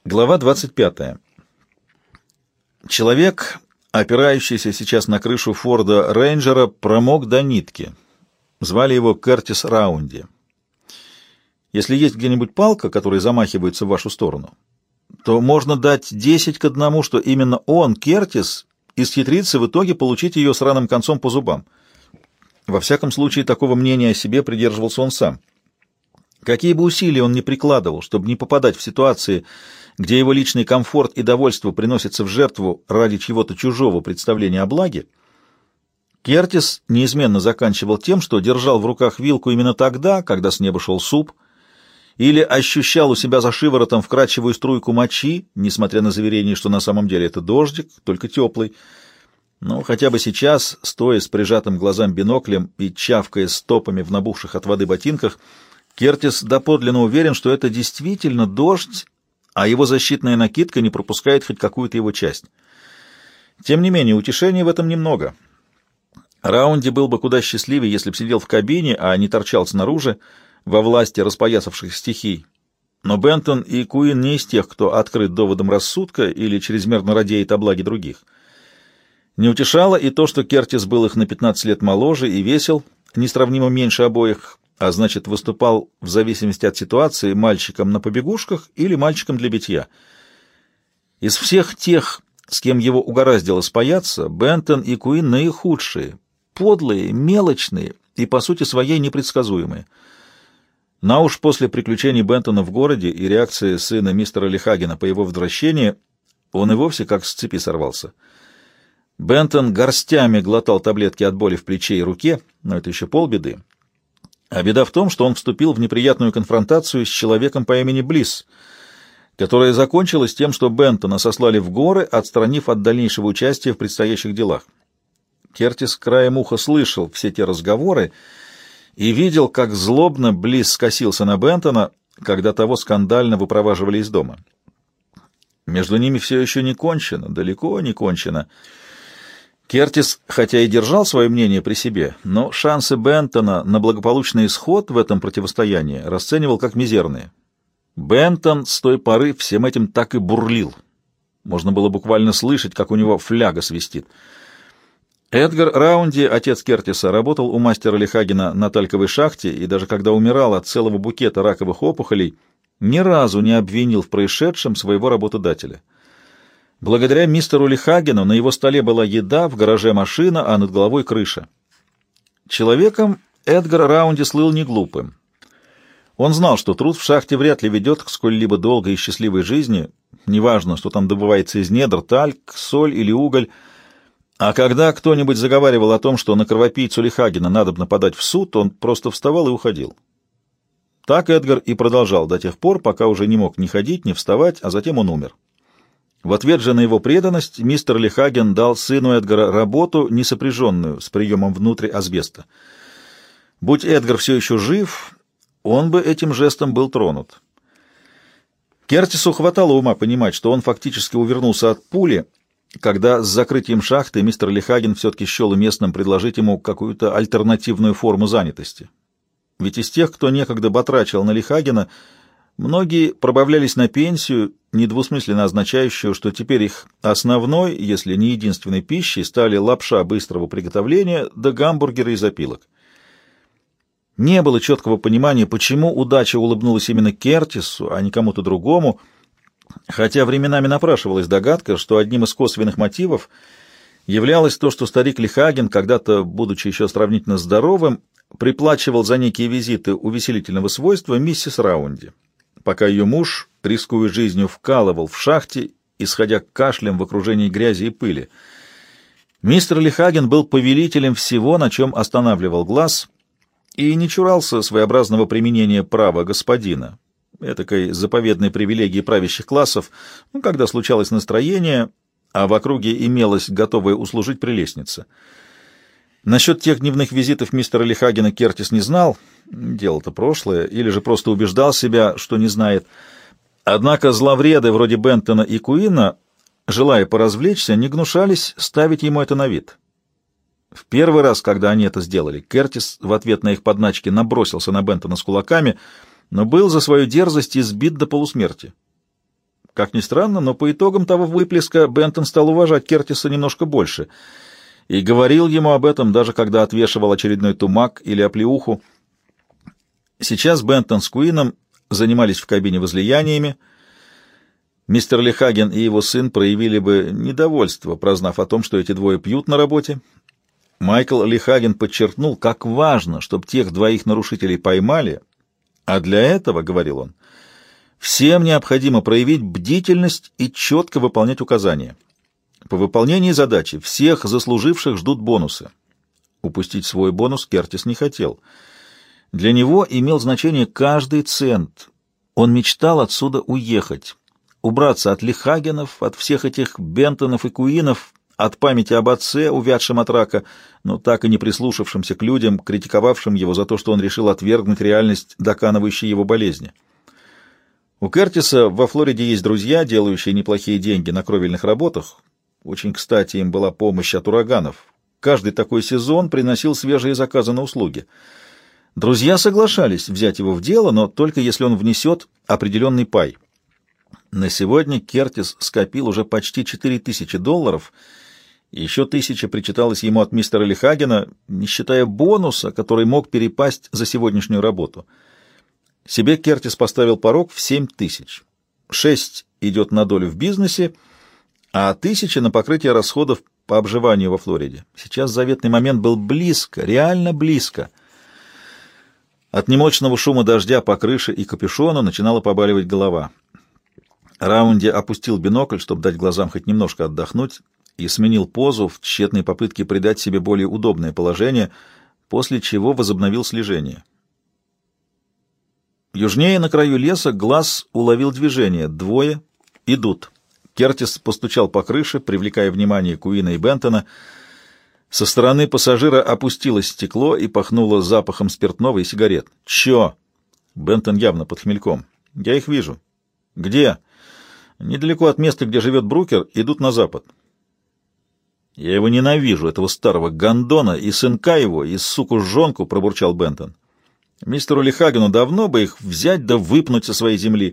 Глава 25. Человек, опирающийся сейчас на крышу Форда Рейнджера, промок до нитки. Звали его Кертис Раунди. Если есть где-нибудь палка, которая замахивается в вашу сторону, то можно дать 10 к 1, что именно он, Кертис, исхитрится в итоге получить ее с раным концом по зубам. Во всяком случае, такого мнения о себе придерживался он сам. Какие бы усилия он ни прикладывал, чтобы не попадать в ситуации, где его личный комфорт и довольство приносятся в жертву ради чьего-то чужого представления о благе, Кертис неизменно заканчивал тем, что держал в руках вилку именно тогда, когда с неба шел суп, или ощущал у себя за шиворотом вкрадчивую струйку мочи, несмотря на заверение, что на самом деле это дождик, только теплый. Но хотя бы сейчас, стоя с прижатым глазам биноклем и чавкая стопами в набухших от воды ботинках, Кертис доподлинно уверен, что это действительно дождь, а его защитная накидка не пропускает хоть какую-то его часть. Тем не менее, утешения в этом немного. Раунди был бы куда счастливее, если бы сидел в кабине, а не торчал снаружи, во власти распоясавших стихий. Но Бентон и Куин не из тех, кто открыт доводом рассудка или чрезмерно радеет о благе других. Не утешало и то, что Кертис был их на 15 лет моложе и весел, несравнимо меньше обоих, а значит, выступал в зависимости от ситуации мальчиком на побегушках или мальчиком для битья. Из всех тех, с кем его угораздило спаяться, Бентон и Куин наихудшие, подлые, мелочные и, по сути своей, непредсказуемые. На уж после приключений Бентона в городе и реакции сына мистера Лихагена по его возвращении он и вовсе как с цепи сорвался. Бентон горстями глотал таблетки от боли в плече и руке, но это еще полбеды. А беда в том, что он вступил в неприятную конфронтацию с человеком по имени Блисс, которая закончилась тем, что Бентона сослали в горы, отстранив от дальнейшего участия в предстоящих делах. Кертис краем уха слышал все те разговоры и видел, как злобно Блисс скосился на Бентона, когда того скандально выпроваживали из дома. Между ними все еще не кончено, далеко не кончено. Кертис, хотя и держал свое мнение при себе, но шансы Бентона на благополучный исход в этом противостоянии расценивал как мизерные. Бентон с той поры всем этим так и бурлил. Можно было буквально слышать, как у него фляга свистит. Эдгар Раунди, отец Кертиса, работал у мастера Лихагена на тальковой шахте и даже когда умирал от целого букета раковых опухолей, ни разу не обвинил в происшедшем своего работодателя. Благодаря мистеру Лихагену на его столе была еда, в гараже машина, а над головой крыша. Человеком Эдгар Раунди слыл неглупым. Он знал, что труд в шахте вряд ли ведет к сколь-либо долгой и счастливой жизни, неважно, что там добывается из недр, тальк, соль или уголь, а когда кто-нибудь заговаривал о том, что на кровопийцу Лихагена надобно подать в суд, он просто вставал и уходил. Так Эдгар и продолжал до тех пор, пока уже не мог ни ходить, ни вставать, а затем он умер. В ответ же на его преданность мистер Лихаген дал сыну Эдгара работу, не сопряженную с приемом внутрь асбеста. Будь Эдгар все еще жив, он бы этим жестом был тронут. Кертису хватало ума понимать, что он фактически увернулся от пули, когда с закрытием шахты мистер Лихаген все-таки счел уместным предложить ему какую-то альтернативную форму занятости. Ведь из тех, кто некогда батрачил на Лихагена, многие пробавлялись на пенсию, недвусмысленно означающую, что теперь их основной, если не единственной пищей, стали лапша быстрого приготовления да гамбургеры из опилок. Не было четкого понимания, почему удача улыбнулась именно Кертису, а не кому-то другому, хотя временами напрашивалась догадка, что одним из косвенных мотивов являлось то, что старик Лихаген, когда-то, будучи еще сравнительно здоровым, приплачивал за некие визиты увеселительного свойства миссис Раунди, пока ее муж, рискуя жизнью, вкалывал в шахте, исходя кашлем в окружении грязи и пыли. Мистер Лихаген был повелителем всего, на чем останавливал глаз, и не чурался своеобразного применения права господина, этакой заповедной привилегии правящих классов, когда случалось настроение, а в округе имелась готовая услужить прелестница. Насчет тех дневных визитов мистера Лихагена Кертис не знал, дело-то прошлое, или же просто убеждал себя, что не знает. Однако зловреды вроде Бентона и Куина, желая поразвлечься, не гнушались ставить ему это на вид. В первый раз, когда они это сделали, Кертис в ответ на их подначки набросился на Бентона с кулаками, но был за свою дерзость избит до полусмерти. Как ни странно, но по итогам того выплеска Бентон стал уважать Кертиса немножко больше и говорил ему об этом, даже когда отвешивал очередной тумак или оплеуху. Сейчас Бентон с Куином занимались в кабине возлияниями. Мистер Лихаген и его сын проявили бы недовольство, прознав о том, что эти двое пьют на работе. Майкл Лихаген подчеркнул, как важно, чтобы тех двоих нарушителей поймали, а для этого, — говорил он, — всем необходимо проявить бдительность и четко выполнять указания. По выполнении задачи всех заслуживших ждут бонусы. Упустить свой бонус Кертис не хотел. Для него имел значение каждый цент. Он мечтал отсюда уехать, убраться от Лихагенов, от всех этих Бентонов и Куинов, от памяти об отце, увядшем от рака, но так и не прислушавшимся к людям, критиковавшим его за то, что он решил отвергнуть реальность доканывающей его болезни. У Кертиса во Флориде есть друзья, делающие неплохие деньги на кровельных работах. Очень кстати им была помощь от ураганов. Каждый такой сезон приносил свежие заказы на услуги. Друзья соглашались взять его в дело, но только если он внесет определенный пай. На сегодня Кертис скопил уже почти $4000, и еще 1000 причиталось ему от мистера Лихагена, не считая бонуса, который мог перепасть за сегодняшнюю работу. Себе Кертис поставил порог в 7000. 6 идет на долю в бизнесе, а 1000 на покрытие расходов по обживанию во Флориде. Сейчас заветный момент был близко, реально близко. От немощного шума дождя по крыше и капюшону начинала побаливать голова. Раунди опустил бинокль, чтобы дать глазам хоть немножко отдохнуть, и сменил позу в тщетной попытке придать себе более удобное положение, после чего возобновил слежение. Южнее, на краю леса, глаз уловил движение. Двое идут. Кертис постучал по крыше, привлекая внимание Куина и Бентона. Со стороны пассажира опустилось стекло и пахнуло запахом спиртного и сигарет. «Чё?» Бентон явно под хмельком. «Я их вижу». «Где?» «Недалеко от места, где живет Брукер, идут на запад». «Я его ненавижу, этого старого гондона, и сынка его, и суку-жонку», — пробурчал Бентон. «Мистеру Лихагену давно бы их взять да выпнуть со своей земли».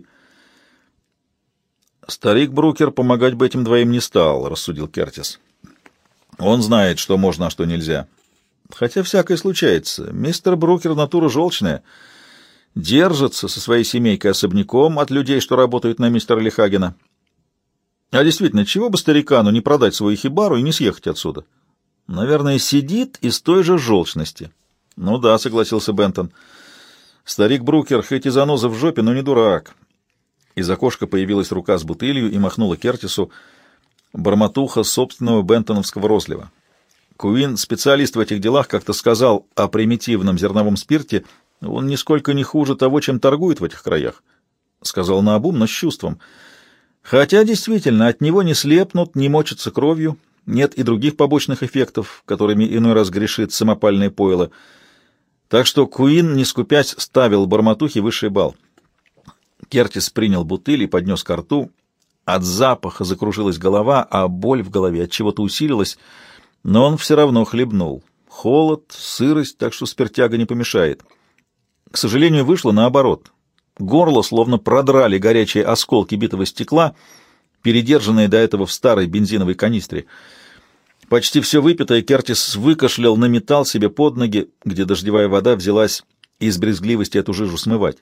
«Старик Брукер помогать бы этим двоим не стал», — рассудил Кертис. «Он знает, что можно, а что нельзя. Хотя всякое случается. Мистер Брукер натура желчная. Держится со своей семейкой особняком от людей, что работают на мистера Лихагена. А действительно, чего бы старикану не продать свою хибару и не съехать отсюда? Наверное, сидит из той же желчности». «Ну да», — согласился Бентон. «Старик Брукер хоть и заноза в жопе, но не дурак». Из окошка появилась рука с бутылью и махнула Кертису. Бормотуха собственного бентоновского розлива. Куин, специалист в этих делах, как-то сказал о примитивном зерновом спирте: он нисколько не хуже того, чем торгует в этих краях. Сказал наобум, но с чувством. Хотя, действительно, от него не слепнут, не мочатся кровью, нет и других побочных эффектов, которыми иной раз грешит самопальное пойло. Так что Куин, не скупясь, ставил бормотухе высший балл. Кертис принял бутыль и поднес ко рту. От запаха закружилась голова, а боль в голове от чего-то усилилась, но он все равно хлебнул. Холод, сырость, так что спиртяга не помешает. К сожалению, вышло наоборот. Горло словно продрали горячие осколки битого стекла, передержанные до этого в старой бензиновой канистре. Почти все выпитое Кертис выкашлял на металл себе под ноги, где дождевая вода взялась из брезгливости эту жижу смывать.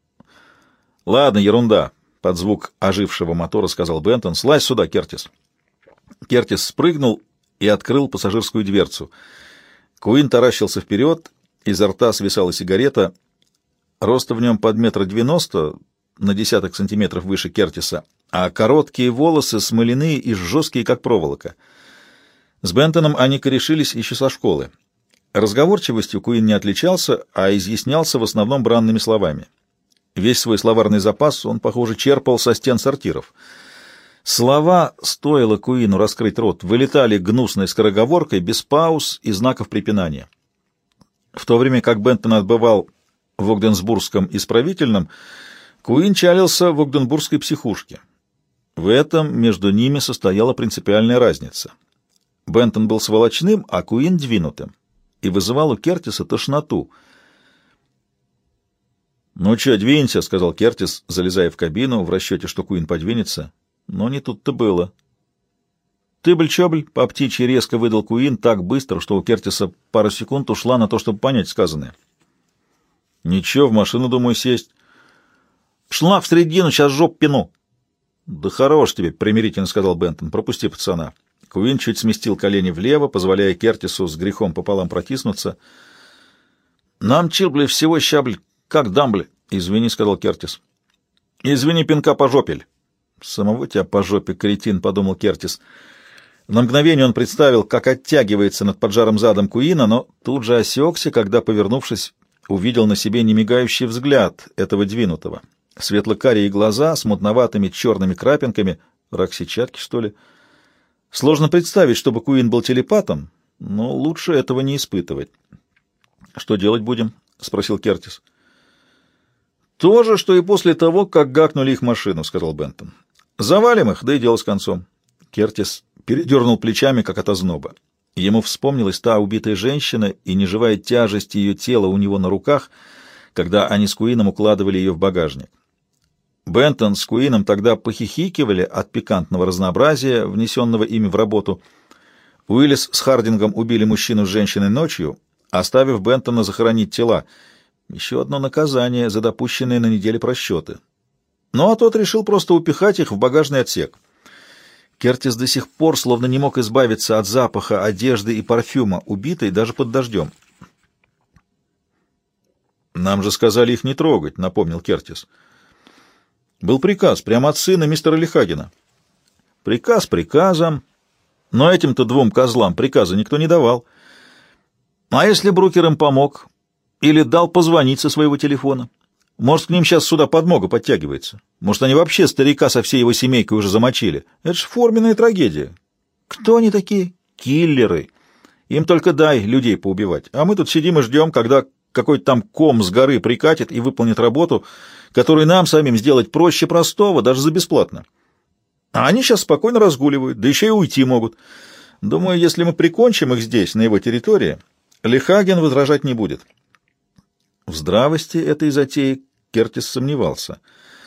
«Ладно, ерунда», — под звук ожившего мотора сказал Бентон. «Слазь сюда, Кертис». Кертис спрыгнул и открыл пассажирскую дверцу. Куин таращился вперед, изо рта свисала сигарета. Роста в нем под 1,90 м, на десяток сантиметров выше Кертиса, а короткие волосы смоляные и жесткие, как проволока. С Бентоном они корешились еще со школы. Разговорчивостью Куин не отличался, а изъяснялся в основном бранными словами. Весь свой словарный запас он, похоже, черпал со стен сортиров. Слова, стоило Куину раскрыть рот, вылетали гнусной скороговоркой, без пауз и знаков препинания. В то время как Бентон отбывал в Огденсбургском исправительном, Куин чалился в Огденбургской психушке. В этом между ними состояла принципиальная разница. Бентон был сволочным, а Куин двинутым, и вызывал у Кертиса тошноту. «Ну чё, двинься», — сказал Кертис, залезая в кабину, в расчете, что Куин подвинется. Но не тут-то было. «Тыбль-чобль», — по птичьи резко выдал Куин так быстро, что у Кертиса пара секунд ушла на то, чтобы понять сказанное. «Ничего, в машину, думаю, сесть». «Шла в средину, сейчас жоп пину». «Да хорош тебе», — примирительно сказал Бентон, — «пропусти пацана». Куин чуть сместил колени влево, позволяя Кертису с грехом пополам протиснуться. «Нам, Чилбли, всего щабль, как дамбли». «Извини», — сказал Кертис. «Извини, пинка по жопель». «Самого тебя по жопе, кретин», — подумал Кертис. На мгновение он представил, как оттягивается над поджарым задом Куина, но тут же осекся, когда, повернувшись, увидел на себе немигающий взгляд этого двинутого. Светло-карие глаза с мутноватыми черными крапинками, рак сетчатки, что ли. Сложно представить, чтобы Куин был телепатом, но лучше этого не испытывать. «Что делать будем?» — спросил Кертис. «То же, что и после того, как гакнули их машину», — сказал Бентон. «Завалим их, да и дело с концом». Кертис передернул плечами, как от озноба. Ему вспомнилась та убитая женщина и неживая тяжесть ее тела у него на руках, когда они с Куином укладывали ее в багажник. Бентон с Куином тогда похихикивали от пикантного разнообразия, внесенного ими в работу. Уиллис с Хардингом убили мужчину с женщиной ночью, оставив Бентона захоронить тела. Еще одно наказание за допущенные на неделе просчеты. Ну а тот решил просто упихать их в багажный отсек. Кертис до сих пор словно не мог избавиться от запаха одежды и парфюма, убитой даже под дождем. «Нам же сказали их не трогать», — напомнил Кертис. «Был приказ, прямо от сына мистера Лихагена». «Приказ приказом, но этим-то двум козлам приказа никто не давал. А если Брукер им помог или дал позвонить со своего телефона? Может, к ним сейчас сюда подмога подтягивается? Может, они вообще старика со всей его семейкой уже замочили? Это ж форменная трагедия. Кто они такие? Киллеры. Им только дай людей поубивать. А мы тут сидим и ждем, когда какой-то там ком с горы прикатит и выполнит работу, которую нам самим сделать проще простого, даже за бесплатно. А они сейчас спокойно разгуливают, да еще и уйти могут. Думаю, если мы прикончим их здесь, на его территории, Лихаген возражать не будет». В здравости этой затеи Кертис сомневался.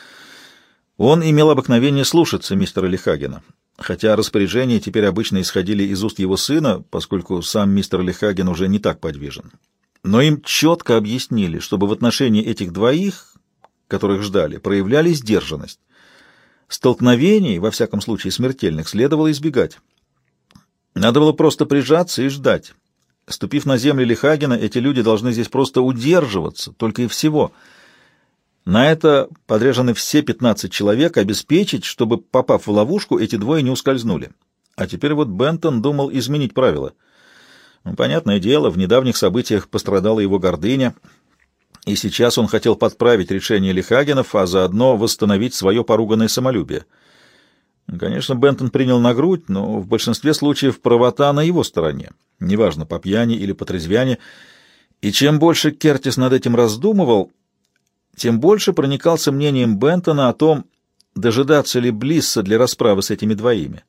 Он имел обыкновение слушаться мистера Лихагена, хотя распоряжения теперь обычно исходили из уст его сына, поскольку сам мистер Лихаген уже не так подвижен. Но им четко объяснили, чтобы в отношении этих двоих, которых ждали, проявляли сдержанность. Столкновений, во всяком случае смертельных, следовало избегать. Надо было просто прижаться и ждать. Ступив на землю Лихагена, эти люди должны здесь просто удерживаться, только и всего. На это подряжены все 15 человек, обеспечить, чтобы, попав в ловушку, эти двое не ускользнули. А теперь вот Бентон думал изменить правила. Ну, понятное дело, в недавних событиях пострадала его гордыня, и сейчас он хотел подправить решение Лихагенов, а заодно восстановить свое поруганное самолюбие. Конечно, Бентон принял на грудь, но в большинстве случаев правота на его стороне, неважно, по пьяни или по трезвяни, и чем больше Кертис над этим раздумывал, тем больше проникался мнением Бентона о том, дожидаться ли Блисса для расправы с этими двоими.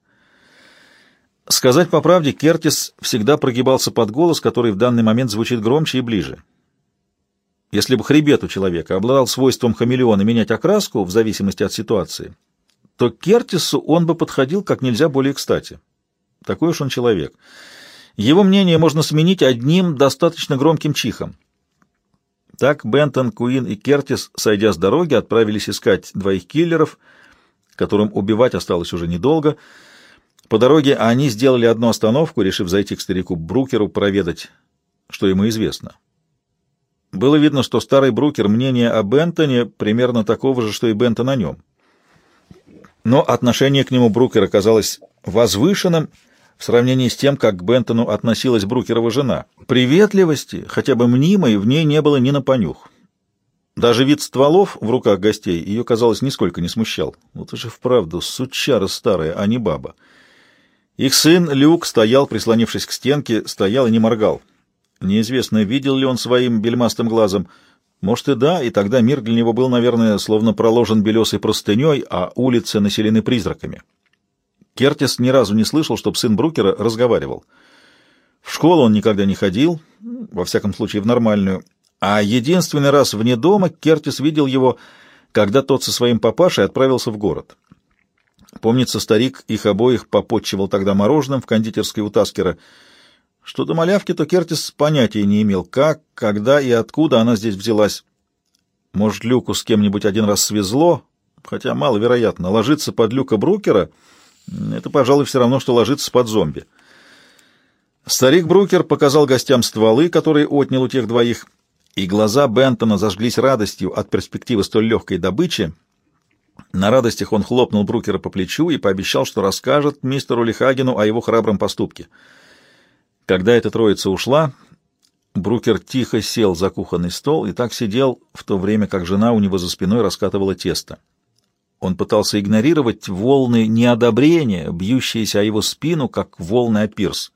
Сказать по правде, Кертис всегда прогибался под голос, который в данный момент звучит громче и ближе. Если бы хребет у человека обладал свойством хамелеона менять окраску в зависимости от ситуации, то Кертису он бы подходил как нельзя более кстати. Такой уж он человек. Его мнение можно сменить одним достаточно громким чихом. Так Бентон, Куин и Кертис, сойдя с дороги, отправились искать двоих киллеров, которым убивать осталось уже недолго. По дороге они сделали одну остановку, решив зайти к старику Брукеру проведать, что ему известно. Было видно, что старый Брукер мнение о Бентоне примерно такого же, что и Бентон о нем. Но отношение к нему Брукера казалось возвышенным в сравнении с тем, как к Бентону относилась Брукерова жена. Приветливости, хотя бы мнимой, в ней не было ни на понюх. Даже вид стволов в руках гостей ее, казалось, нисколько не смущал. Вот уж и вправду сучара старая, а не баба. Их сын Люк стоял, прислонившись к стенке, стоял и не моргал. Неизвестно, видел ли он своим бельмастым глазом. Может и да, и тогда мир для него был, наверное, словно проложен белесой простыней, а улицы населены призраками. Кертис ни разу не слышал, чтобы сын Брукера разговаривал. В школу он никогда не ходил, во всяком случае в нормальную, А единственный раз вне дома Кертис видел его, когда тот со своим папашей отправился в город. Помнится, старик их обоих попотчевал тогда мороженым в кондитерской у Таскера. Что до малявки, то Кертис понятия не имел, как, когда и откуда она здесь взялась. Может, Люку с кем-нибудь один раз свезло, хотя маловероятно. Ложиться под Люка Брукера — это, пожалуй, все равно, что ложиться под зомби. Старик Брукер показал гостям стволы, которые отнял у тех двоих, и глаза Бентона зажглись радостью от перспективы столь легкой добычи. На радостях он хлопнул Брукера по плечу и пообещал, что расскажет мистеру Лихагену о его храбром поступке. Когда эта троица ушла, Брукер тихо сел за кухонный стол и так сидел, в то время как жена у него за спиной раскатывала тесто. Он пытался игнорировать волны неодобрения, бьющиеся о его спину, как волны о пирс.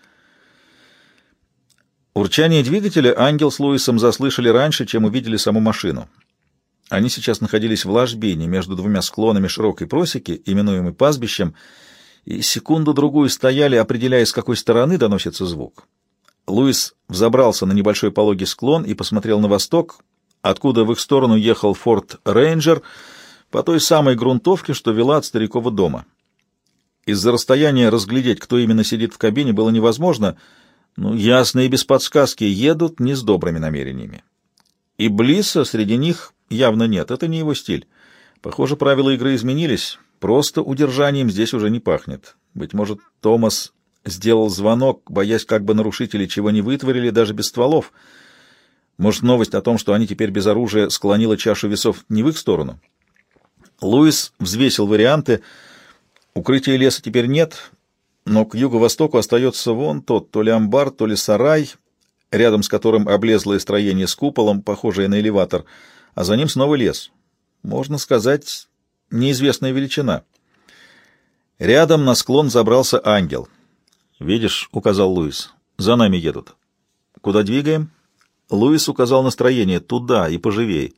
Урчание двигателя Ангел с Луисом заслышали раньше, чем увидели саму машину. Они сейчас находились в ложбине между двумя склонами широкой просеки, именуемой пастбищем, и секунду-другую стояли, определяя, с какой стороны доносится звук. Луис взобрался на небольшой пологий склон и посмотрел на восток, откуда в их сторону ехал Форд Рейнджер по той самой грунтовке, что вела от старикова дома. Из-за расстояния разглядеть, кто именно сидит в кабине, было невозможно, но ясно и без подсказки едут не с добрыми намерениями. И Блисса среди них явно нет, это не его стиль. Похоже, правила игры изменились, просто удержанием здесь уже не пахнет. Быть может, Томас сделал звонок, боясь, как бы нарушители чего не вытворили, даже без стволов. Может, новость о том, что они теперь без оружия, склонила чашу весов не в их сторону? Луис взвесил варианты. Укрытия леса теперь нет, но к юго-востоку остается вон тот, то ли амбар, то ли сарай, рядом с которым облезлое строение с куполом, похожее на элеватор, а за ним снова лес. Можно сказать, неизвестная величина. Рядом на склон забрался Ангел. «Видишь», — указал Луис, — «за нами едут». «Куда двигаем?» Луис указал настроение. «Туда и поживей».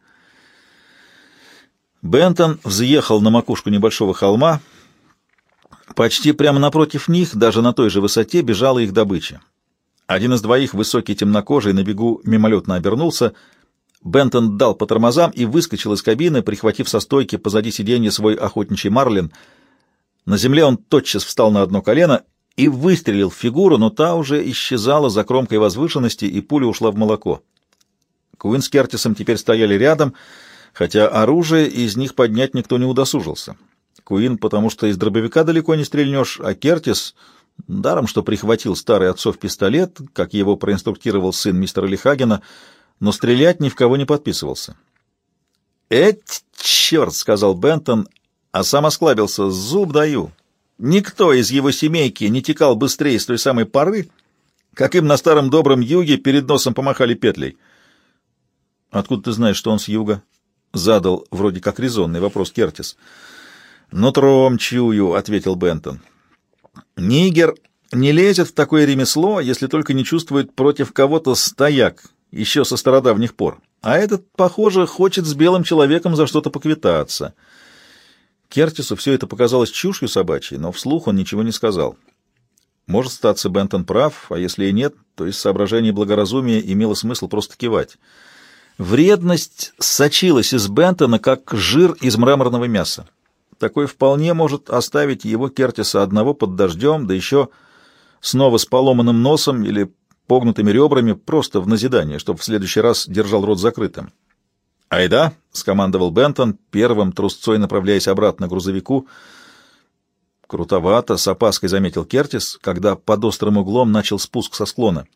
Бентон взъехал на макушку небольшого холма. Почти прямо напротив них, даже на той же высоте, бежала их добыча. Один из двоих, высокий темнокожий, на бегу мимолетно обернулся. Бентон дал по тормозам и выскочил из кабины, прихватив со стойки позади сиденья свой охотничий марлин. На земле он тотчас встал на одно колено и выстрелил в фигуру, но та уже исчезала за кромкой возвышенности, и пуля ушла в молоко. Куин с Кертисом теперь стояли рядом, хотя оружие из них поднять никто не удосужился. Куин, потому что из дробовика далеко не стрельнешь, а Кертис, даром что прихватил старый отцов пистолет, как его проинструктировал сын мистера Лихагена, но стрелять ни в кого не подписывался. «Эть, черт!» — сказал Бентон, а сам осклабился. «Зуб даю! Никто из его семейки не текал быстрее с той самой поры, как им на старом добром юге перед носом помахали петлей». «Откуда ты знаешь, что он с юга?» — задал вроде как резонный вопрос Кертис. «Нутром чую», — ответил Бентон. «Нигер не лезет в такое ремесло, если только не чувствует против кого-то стояк, еще со стародавних пор. А этот, похоже, хочет с белым человеком за что-то поквитаться». Кертису все это показалось чушью собачьей, но вслух он ничего не сказал. Может, статься, Бентон прав, а если и нет, то из соображений благоразумия имело смысл просто кивать. Вредность сочилась из Бентона, как жир из мраморного мяса. Такой вполне может оставить его, Кертиса, одного под дождем, да еще снова с поломанным носом или погнутыми ребрами, просто в назидание, чтобы в следующий раз держал рот закрытым. «Айда!» — скомандовал Бентон, первым трусцой направляясь обратно к грузовику. «Крутовато», — с опаской заметил Кертис, когда под острым углом начал спуск со склона.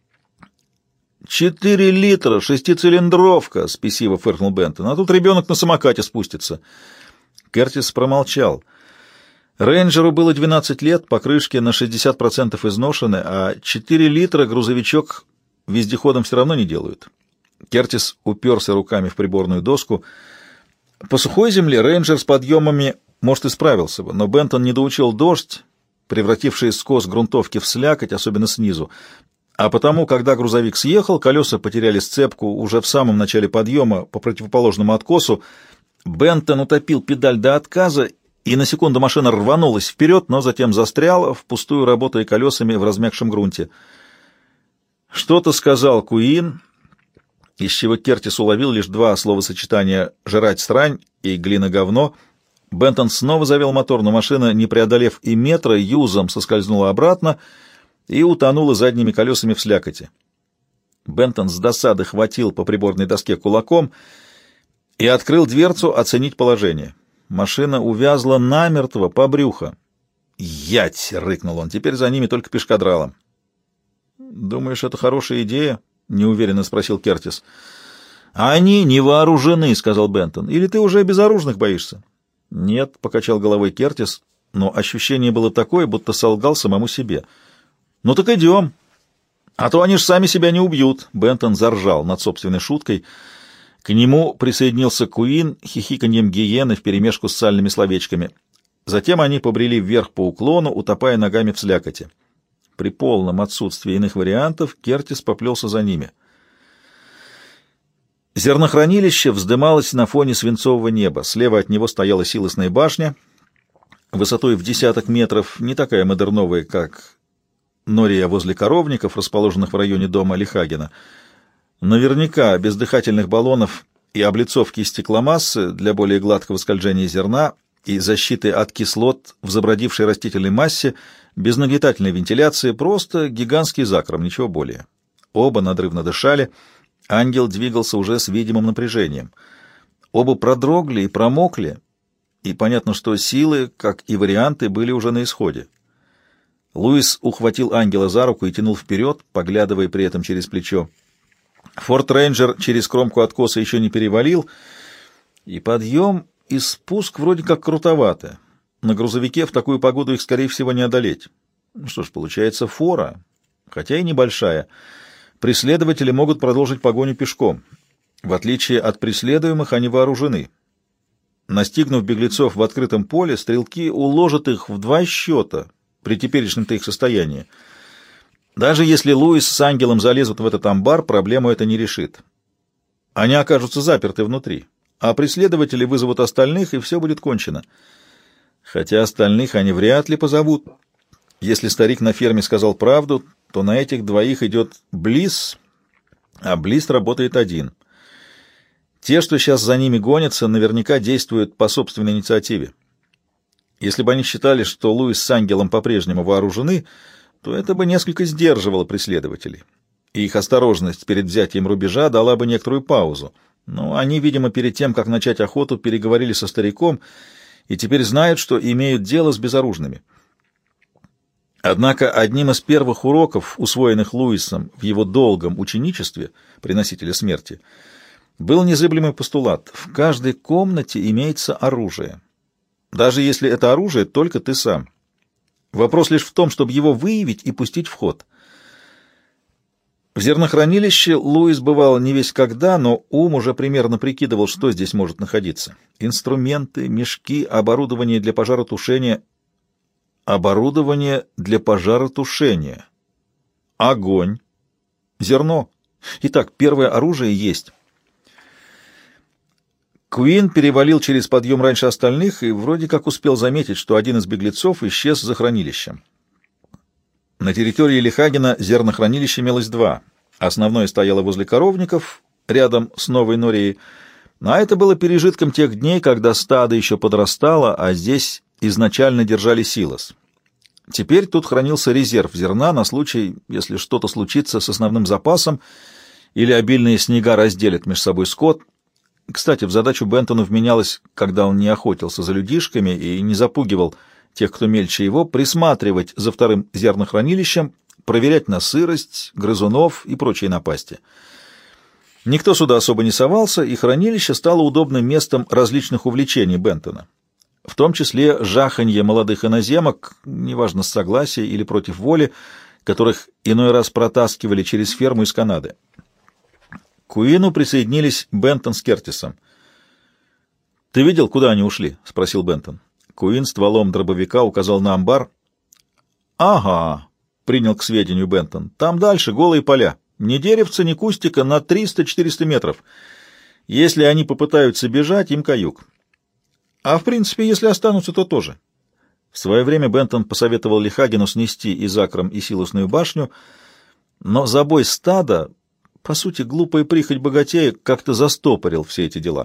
4 литра, шестицилиндровка!» — спесиво фыркнул Бентон. «А тут ребенок на самокате спустится». Кертис промолчал. Рейнджеру было 12 лет, покрышки на 60% изношены, а 4 литра грузовичок вездеходом все равно не делают. Кертис уперся руками в приборную доску. По сухой земле рейнджер с подъемами, может, и справился бы, но Бентон недоучил дождь, превративший скос грунтовки в слякоть, особенно снизу. А потому, когда грузовик съехал, колеса потеряли сцепку уже в самом начале подъема по противоположному откосу. Бентон утопил педаль до отказа, и на секунду машина рванулась вперед, но затем застряла, впустую работая колесами в размягшем грунте. Что-то сказал Куин, из чего Кертис уловил лишь два словосочетания «жрать срань» и «глина-говно». Бентон снова завел мотор, но машина, не преодолев и метра, юзом соскользнула обратно и утонула задними колесами в слякоти. Бентон с досады хватил по приборной доске кулаком и открыл дверцу оценить положение. Машина увязла намертво по брюхо. «Ять!» — рыкнул он. «Теперь за ними только пешкадралом». «Думаешь, это хорошая идея?» — неуверенно спросил Кертис. «Они не вооружены», — сказал Бентон. «Или ты уже безоружных боишься?» «Нет», — покачал головой Кертис, но ощущение было такое, будто солгал самому себе. «Ну так идем. А то они ж сами себя не убьют». Бентон заржал над собственной шуткой. К нему присоединился Куин хихиканьем гиены вперемешку с сальными словечками. Затем они побрели вверх по уклону, утопая ногами в слякоти. При полном отсутствии иных вариантов Кертис поплелся за ними. Зернохранилище вздымалось на фоне свинцового неба. Слева от него стояла силосная башня, высотой в десяток метров, не такая модерновая, как Нория возле коровников, расположенных в районе дома Лихагена. Наверняка без дыхательных баллонов и облицовки стекломассы для более гладкого скольжения зерна и защиты от кислот в забродившей растительной массе, без нагнетательной вентиляции, просто гигантский закром, ничего более. Оба надрывно дышали, ангел двигался уже с видимым напряжением. Оба продрогли и промокли, и понятно, что силы, как и варианты, были уже на исходе. Луис ухватил ангела за руку и тянул вперед, поглядывая при этом через плечо. Форд Рейнджер через кромку откоса еще не перевалил, и подъем и спуск вроде как крутоваты. На грузовике в такую погоду их, скорее всего, не одолеть. Что ж, получается фора, хотя и небольшая. Преследователи могут продолжить погоню пешком. В отличие от преследуемых, они вооружены. Настигнув беглецов в открытом поле, стрелки уложат их в 2 счета при теперешнем-то их состоянии. Даже если Луис с ангелом залезут в этот амбар, проблему это не решит. Они окажутся заперты внутри, а преследователи вызовут остальных, и все будет кончено. Хотя остальных они вряд ли позовут. Если старик на ферме сказал правду, то на этих двоих идет Блисс, а Блисс работает один. Те, что сейчас за ними гонятся, наверняка действуют по собственной инициативе. Если бы они считали, что Луис с ангелом по-прежнему вооружены, то это бы несколько сдерживало преследователей. И их осторожность перед взятием рубежа дала бы некоторую паузу. Но они, видимо, перед тем, как начать охоту, переговорили со стариком и теперь знают, что имеют дело с безоружными. Однако одним из первых уроков, усвоенных Луисом в его долгом ученичестве, приносителя смерти, был незыблемый постулат: в каждой комнате имеется оружие. Даже если это оружие только ты сам. Вопрос лишь в том, чтобы его выявить и пустить в ход. В зернохранилище Луис бывал не весь когда, но ум уже примерно прикидывал, что здесь может находиться. Инструменты, мешки, оборудование для пожаротушения. Оборудование для пожаротушения. Огонь. Зерно. Итак, первое оружие есть. Куин перевалил через подъем раньше остальных и вроде как успел заметить, что один из беглецов исчез за хранилищем. На территории Лихагена зернохранилища имелось 2. Основное стояло возле коровников, рядом с Новой Норией, а это было пережитком тех дней, когда стадо еще подрастало, а здесь изначально держали силос. Теперь тут хранился резерв зерна на случай, если что-то случится с основным запасом или обильные снега разделят между собой скот. Кстати, в задачу Бентону вменялось, когда он не охотился за людишками и не запугивал тех, кто мельче его, присматривать за вторым зернохранилищем, проверять на сырость, грызунов и прочие напасти. Никто сюда особо не совался, и хранилище стало удобным местом различных увлечений Бентона, в том числе жаханье молодых иноземок, неважно с согласия или против воли, которых иной раз протаскивали через ферму из Канады. К Куину присоединились Бентон с Кертисом. «Ты видел, куда они ушли?» — спросил Бентон. Куин стволом дробовика указал на амбар. «Ага», — принял к сведению Бентон. «Там дальше голые поля. Ни деревца, ни кустика на 300-400 метров. Если они попытаются бежать, им каюк. А в принципе, если останутся, то тоже». В свое время Бентон посоветовал Лихагену снести и Закром, и Силосную башню, но забой стада По сути, глупая прихоть богатея как-то застопорил все эти дела.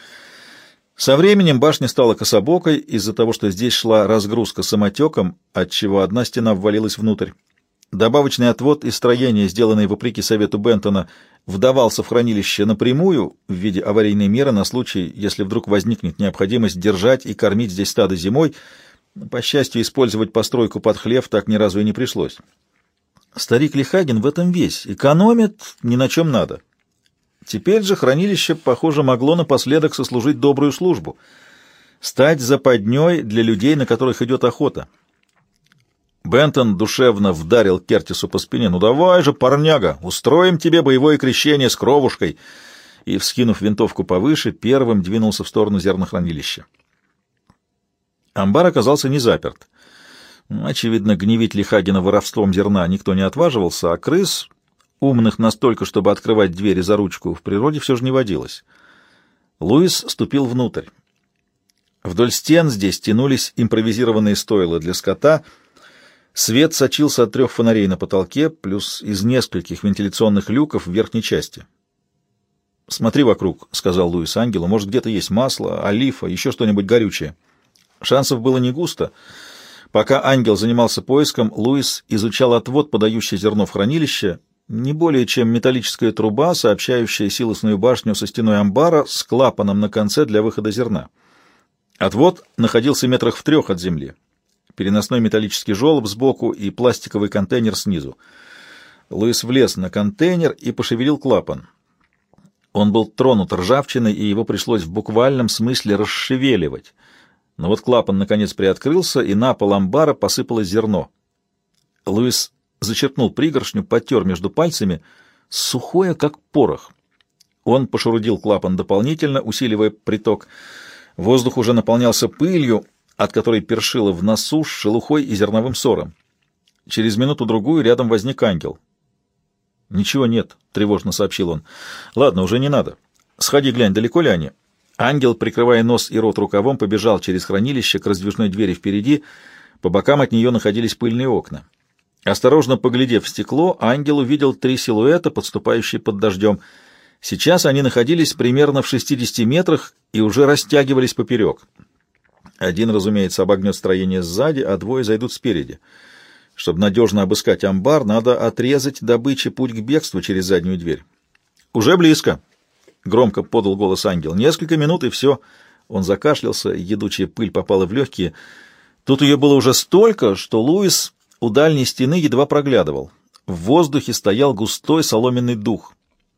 Со временем башня стала кособокой из-за того, что здесь шла разгрузка самотеком, отчего одна стена ввалилась внутрь. Добавочный отвод из строения, сделанный вопреки совету Бентона, вдавался в хранилище напрямую в виде аварийной меры на случай, если вдруг возникнет необходимость держать и кормить здесь стадо зимой. По счастью, использовать постройку под хлев так ни разу и не пришлось. Старик Лихагин в этом весь, экономит ни на чем надо. Теперь же хранилище, похоже, могло напоследок сослужить добрую службу, стать западней для людей, на которых идет охота. Бентон душевно вдарил Кертису по спине. «Ну давай же, парняга, устроим тебе боевое крещение с кровушкой!» И, вскинув винтовку повыше, первым двинулся в сторону зернохранилища. Амбар оказался не заперт. Очевидно, гневить Лихагина воровством зерна никто не отваживался, а крыс, умных настолько, чтобы открывать двери за ручку, в природе все же не водилось. Луис ступил внутрь. Вдоль стен здесь тянулись импровизированные стойла для скота. Свет сочился от 3 фонарей на потолке, плюс из нескольких вентиляционных люков в верхней части. «Смотри вокруг», — сказал Луис ангелу, — «может, где-то есть масло, олифа, еще что-нибудь горючее». Шансов было не густо. Пока ангел занимался поиском, Луис изучал отвод, подающий зерно в хранилище, не более чем металлическая труба, сообщающая силосную башню со стеной амбара с клапаном на конце для выхода зерна. Отвод находился метрах в 3 от земли. Переносной металлический желоб сбоку и пластиковый контейнер снизу. Луис влез на контейнер и пошевелил клапан. Он был тронут ржавчиной, и его пришлось в буквальном смысле расшевеливать. Но вот клапан наконец приоткрылся, и на пол амбара посыпалось зерно. Луис зачерпнул пригоршню, потер между пальцами, сухое, как порох. Он пошурудил клапан дополнительно, усиливая приток. Воздух уже наполнялся пылью, от которой першило в носу с шелухой и зерновым сором. Через минуту-другую рядом возник ангел. «Ничего нет», — тревожно сообщил он. «Ладно, уже не надо. Сходи глянь, далеко ли они?» Ангел, прикрывая нос и рот рукавом, побежал через хранилище к раздвижной двери впереди. По бокам от нее находились пыльные окна. Осторожно поглядев в стекло, ангел увидел 3 силуэта, подступающие под дождем. Сейчас они находились примерно в 60 метрах и уже растягивались поперек. Один, разумеется, обогнет строение сзади, а 2 зайдут спереди. Чтобы надежно обыскать амбар, надо отрезать добыче путь к бегству через заднюю дверь. «Уже близко!» — громко подал голос ангел. «Несколько минут, и все». Он закашлялся, едучая пыль попала в легкие. Тут ее было уже столько, что Луис у дальней стены едва проглядывал. В воздухе стоял густой соломенный дух.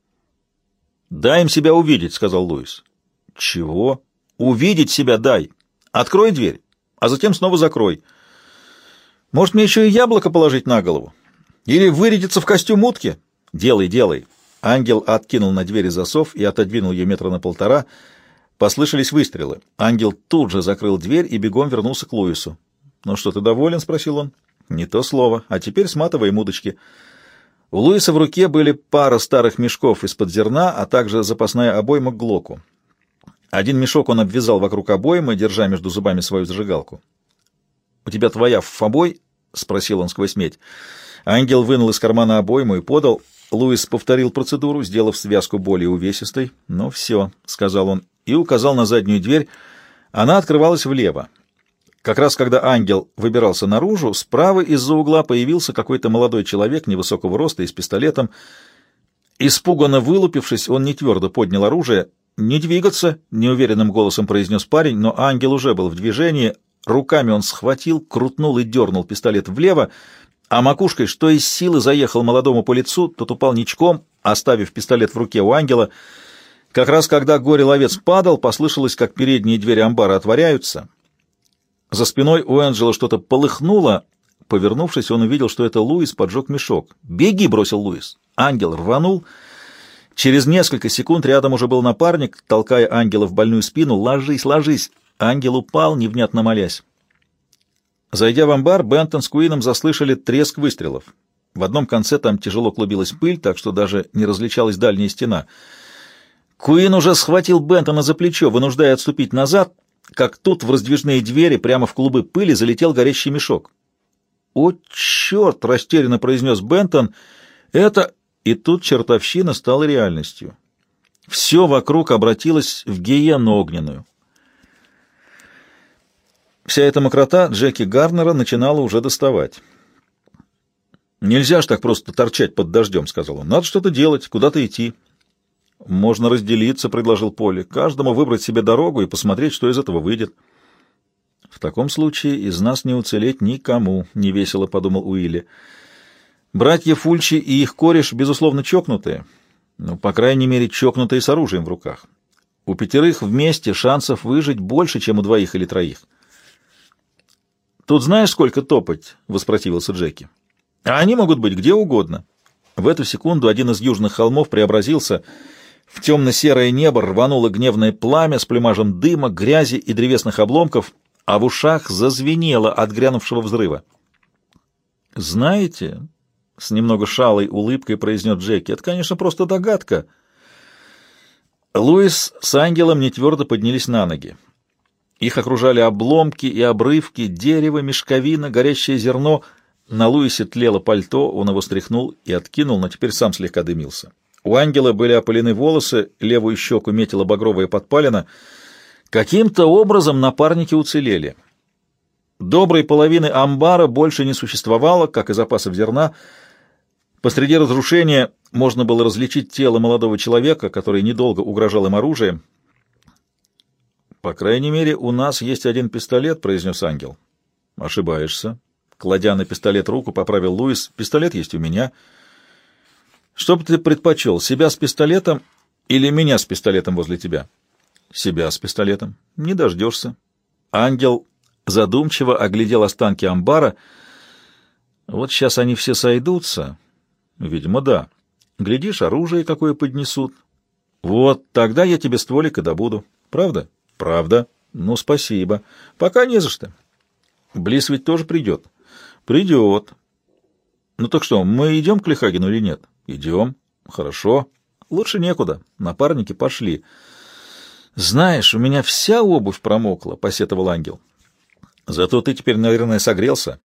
«Дай им себя увидеть», — сказал Луис. «Чего?» «Увидеть себя дай. Открой дверь, а затем снова закрой. Может, мне еще и яблоко положить на голову? Или вырядиться в костюм утки? Делай, делай». Ангел откинул на двери засов и отодвинул ее 1,5 метра. Послышались выстрелы. Ангел тут же закрыл дверь и бегом вернулся к Луису. «Ну что, ты доволен?» — спросил он. «Не то слово. А теперь сматываем удочки». У Луиса в руке были пара старых мешков из-под зерна, а также запасная обойма к глоку. Один мешок он обвязал вокруг обоймы, держа между зубами свою зажигалку. «У тебя твоя фабой?» — спросил он сквозь медь. Ангел вынул из кармана обойму и подал. Луис повторил процедуру, сделав связку более увесистой. «Ну все», — сказал он, и указал на заднюю дверь. Она открывалась влево. Как раз когда ангел выбирался наружу, справа из-за угла появился какой-то молодой человек невысокого роста и с пистолетом. Испуганно вылупившись, он нетвердо поднял оружие. «Не двигаться!» — неуверенным голосом произнес парень, но ангел уже был в движении. Руками он схватил, крутнул и дернул пистолет влево, а макушкой, что из силы, заехал молодому по лицу, тот упал ничком, оставив пистолет в руке у ангела. Как раз когда горе-ловец падал, послышалось, как передние двери амбара отворяются. За спиной у Энджела что-то полыхнуло. Повернувшись, он увидел, что это Луис поджег мешок. «Беги!» — бросил Луис. Ангел рванул. Через несколько секунд рядом уже был напарник, толкая ангела в больную спину. «Ложись, ложись!» Ангел упал, невнятно молясь. Зайдя в амбар, Бентон с Куином заслышали треск выстрелов. В одном конце там тяжело клубилась пыль, так что даже не различалась дальняя стена. Куин уже схватил Бентона за плечо, вынуждая отступить назад, как тут в раздвижные двери прямо в клубы пыли залетел горящий мешок. «О, черт!» — растерянно произнес Бентон. «Это...» И тут чертовщина стала реальностью. Все вокруг обратилось в гиену огненную. Вся эта мокрота Джеки Гарнера начинала уже доставать. «Нельзя ж так просто торчать под дождем», — сказал он. «Надо что-то делать, куда-то идти». «Можно разделиться», — предложил Полли. «Каждому выбрать себе дорогу и посмотреть, что из этого выйдет». «В таком случае из нас не уцелеть никому», — невесело подумал Уилли. «Братья Фульчи и их кореш, безусловно, чокнутые, но, по крайней мере, чокнутые с оружием в руках. У пятерых вместе шансов выжить больше, чем у двоих или троих». «Тут знаешь, сколько топать?» — воспротивился Джеки. «А они могут быть где угодно». В эту секунду один из южных холмов преобразился. В темно-серое небо рвануло гневное пламя с плюмажем дыма, грязи и древесных обломков, а в ушах зазвенело от грянувшего взрыва. «Знаете...» — с немного шалой улыбкой произнес Джеки. «Это, конечно, просто догадка». Луис с Ангелом нетвердо поднялись на ноги. Их окружали обломки и обрывки, дерево, мешковина, горящее зерно. На Луисе тлело пальто, он его стряхнул и откинул, но теперь сам слегка дымился. У Ангела были опалены волосы, левую щеку метила багровая подпалина. Каким-то образом напарники уцелели. Доброй половины амбара больше не существовало, как и запасов зерна. Посреди разрушения можно было различить тело молодого человека, который недолго угрожал им оружием. «По крайней мере, у нас есть один пистолет», — произнес Ангел. «Ошибаешься». Кладя на пистолет руку, поправил Луис. «Пистолет есть у меня». «Что бы ты предпочел, себя с пистолетом или меня с пистолетом возле тебя?» «Себя с пистолетом. Не дождешься». Ангел задумчиво оглядел останки амбара. «Вот сейчас они все сойдутся». «Видимо, да. Глядишь, оружие какое поднесут». «Вот тогда я тебе стволик и добуду. Правда?» «Правда. Ну, спасибо. Пока не за что. Близ ведь тоже придет». «Придет». «Ну так что, мы идем к Лихагину или нет?» «Идем». «Хорошо. Лучше некуда. Напарники пошли». «Знаешь, у меня вся обувь промокла», — посетовал Ангел. «Зато ты теперь, наверное, согрелся».